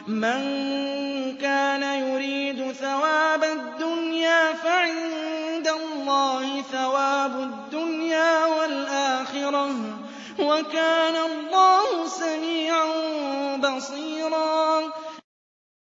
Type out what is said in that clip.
مَن كَانَ يُرِيدُ ثَوَابَ الدُّنْيَا فَعِندَ اللَّهِ ثَوَابُ الدُّنْيَا وَالْآخِرَةِ ۚ وَكَانَ اللَّهُ